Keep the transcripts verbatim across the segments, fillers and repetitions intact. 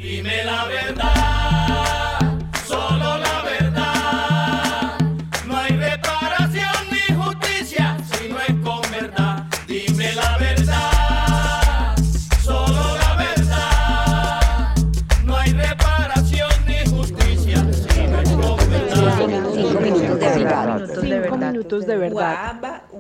Dime la verdad, solo la verdad. No hay reparación ni justicia si no es con verdad. Dime la verdad, solo la verdad. No hay reparación ni justicia si no es con verdad. Cinco minutos de verdad. Cinco minutos de verdad.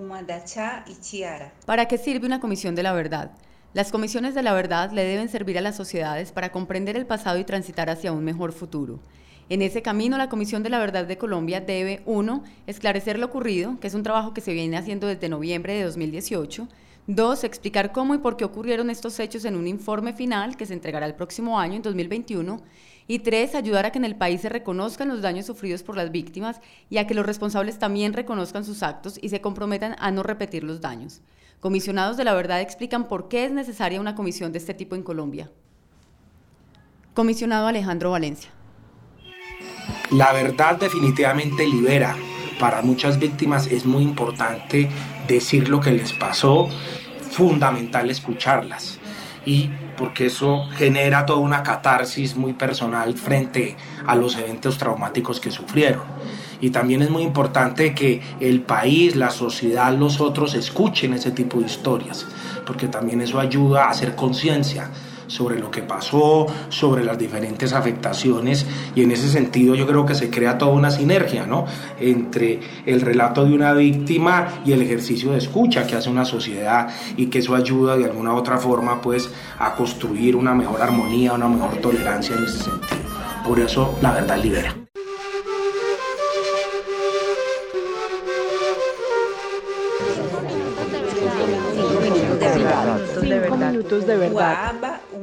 ¿Para qué sirve una comisión de la verdad? Las comisiones de la verdad le deben servir a las sociedades para comprender el pasado y transitar hacia un mejor futuro. En ese camino, la Comisión de la Verdad de Colombia debe, uno, esclarecer lo ocurrido, que es un trabajo que se viene haciendo desde noviembre de dos mil dieciocho, dos, explicar cómo y por qué ocurrieron estos hechos en un informe final que se entregará el próximo año, en dos mil veintiuno, y tres, ayudar a que en el país se reconozcan los daños sufridos por las víctimas y a que los responsables también reconozcan sus actos y se comprometan a no repetir los daños. Comisionados de la verdad explican por qué es necesaria una comisión de este tipo en Colombia. Comisionado Alejandro Valencia. La verdad definitivamente libera. Para muchas víctimas es muy importante decir lo que les pasó, fundamental escucharlas, y porque eso genera toda una catarsis muy personal frente a los eventos traumáticos que sufrieron. Y también es muy importante que el país, la sociedad, los otros escuchen ese tipo de historias, porque también eso ayuda a hacer conciencia sobre lo que pasó, sobre las diferentes afectaciones, y en ese sentido yo creo que se crea toda una sinergia, ¿no?, entre el relato de una víctima y el ejercicio de escucha que hace una sociedad, y que eso ayuda de alguna u otra forma pues a construir una mejor armonía, una mejor tolerancia en ese sentido. Por eso la verdad libera. Cinco minutos de verdad.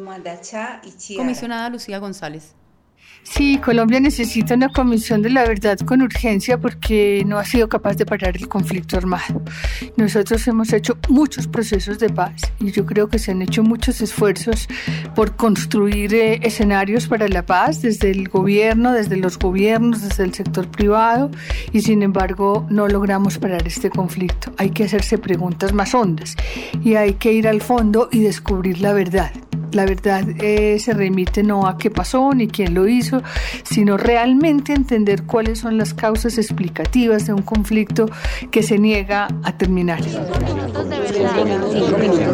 Comisionada Lucía González. Sí, Colombia necesita una comisión de la verdad con urgencia porque no ha sido capaz de parar el conflicto armado. Nosotros hemos hecho muchos procesos de paz y yo creo que se han hecho muchos esfuerzos por construir eh, escenarios para la paz desde el gobierno, desde los gobiernos, desde el sector privado, y sin embargo no logramos parar este conflicto. Hay que hacerse preguntas más hondas y hay que ir al fondo y descubrir la verdad. La verdad eh, se remite no a qué pasó ni quién lo hizo, sino realmente entender cuáles son las causas explicativas de un conflicto que se niega a terminar. Cinco minutos de verdad. Cinco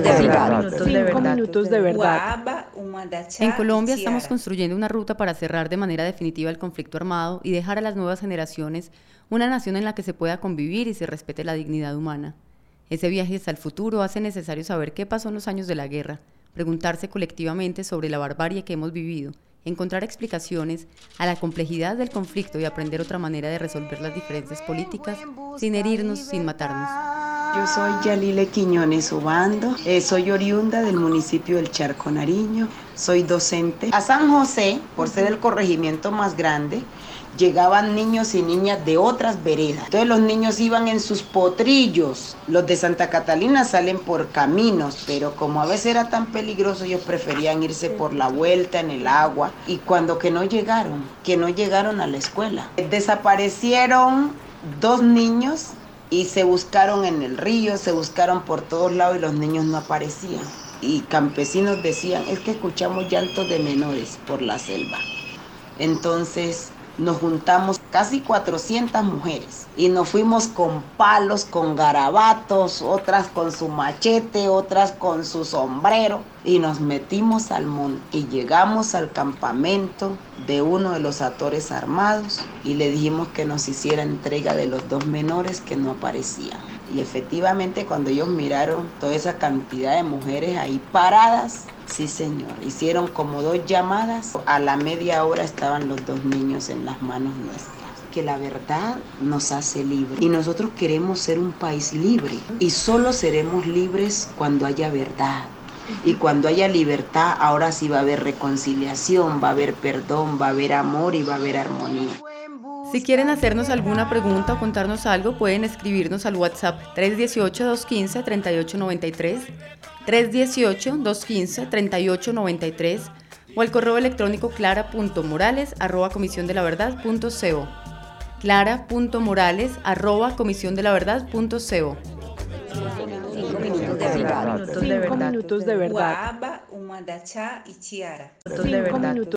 minutos de verdad. En Colombia estamos construyendo una ruta para cerrar de manera definitiva el conflicto armado y dejar a las nuevas generaciones una nación en la que se pueda convivir y se respete la dignidad humana. Ese viaje hasta el futuro hace necesario saber qué pasó en los años de la guerra, preguntarse colectivamente sobre la barbarie que hemos vivido, encontrar explicaciones a la complejidad del conflicto y aprender otra manera de resolver las diferencias políticas sin herirnos, sin matarnos. Yo soy Yalile Quiñones Obando, eh, soy oriunda del municipio del Charco Nariño, soy docente. A San José, por ser el corregimiento más grande, llegaban niños y niñas de otras veredas. Entonces los niños iban en sus potrillos. Los de Santa Catalina salen por caminos, pero como a veces era tan peligroso, ellos preferían irse por la vuelta en el agua. Y cuando que no llegaron, que no llegaron a la escuela. Desaparecieron dos niños y se buscaron en el río, se buscaron por todos lados y los niños no aparecían. Y campesinos decían, es que escuchamos llantos de menores por la selva. Entonces nos juntamos casi cuatrocientas mujeres y nos fuimos con palos, con garabatos, otras con su machete, otras con su sombrero, y nos metimos al monte y llegamos al campamento de uno de los actores armados y le dijimos que nos hiciera entrega de los dos menores que no aparecían. Y efectivamente cuando ellos miraron toda esa cantidad de mujeres ahí paradas, sí señor, hicieron como dos llamadas, a la media hora estaban los dos niños en las manos nuestras. Que la verdad nos hace libres y nosotros queremos ser un país libre y solo seremos libres cuando haya verdad. Y cuando haya libertad, ahora sí va a haber reconciliación, va a haber perdón, va a haber amor y va a haber armonía. Si quieren hacernos alguna pregunta o contarnos algo, pueden escribirnos al WhatsApp tres uno ocho, dos uno cinco, tres ocho nueve tres, tres uno ocho, dos uno cinco, tres ocho nueve tres o al correo electrónico clara punto morales arroba comisión de la verdad punto co. clara punto morales arroba comisión de la verdad punto co. Cinco minutos de verdad. Cinco minutos de verdad. Cinco minutos de verdad. Cinco minutos.